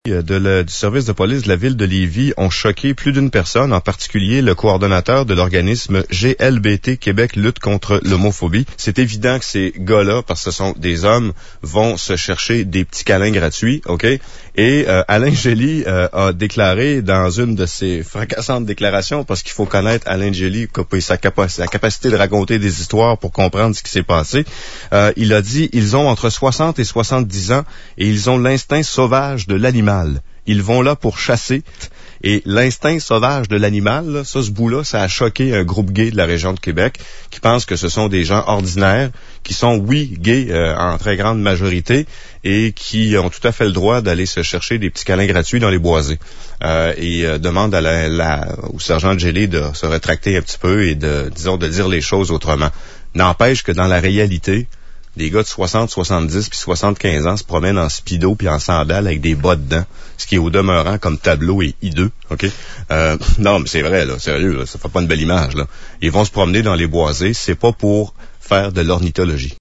Du service de police de la ville de Lévis ont choqué plus d'une personne, en particulier le coordonnateur de l'organisme GLBT Québec lutte contre l'homophobie. C'est évident que ces gars-là, parce que ce sont des hommes, vont se chercher des petits câlins gratuits, OK? Et Alain Gély a déclaré dans une de ses fracassantes déclarations, parce qu'il faut connaître Alain Gély, sa capacité de raconter des histoires pour comprendre ce qui s'est passé, il a dit, ils ont entre 60 et 70 ans et ils ont l'instinct sauvage de l'animal. Ils vont là pour chasser. Et l'instinct sauvage de l'animal, là, ce bout-là, ça a choqué un groupe gay de la région de Québec qui pense que ce sont des gens ordinaires, qui sont, oui, gays en très grande majorité et qui ont tout à fait le droit d'aller se chercher des petits câlins gratuits dans les boisés. Et demande au sergent Gély de se rétracter un petit peu et de dire les choses autrement. N'empêche que dans la réalité, des gars de 60, 70 puis 75 ans se promènent en speedo puis en sandales avec des bas dedans, ce qui est au demeurant comme tableau est hideux, OK? Non, mais c'est vrai, là, sérieux, là, ça fait pas une belle image, là. Ils vont se promener dans les boisés, c'est pas pour faire de l'ornithologie.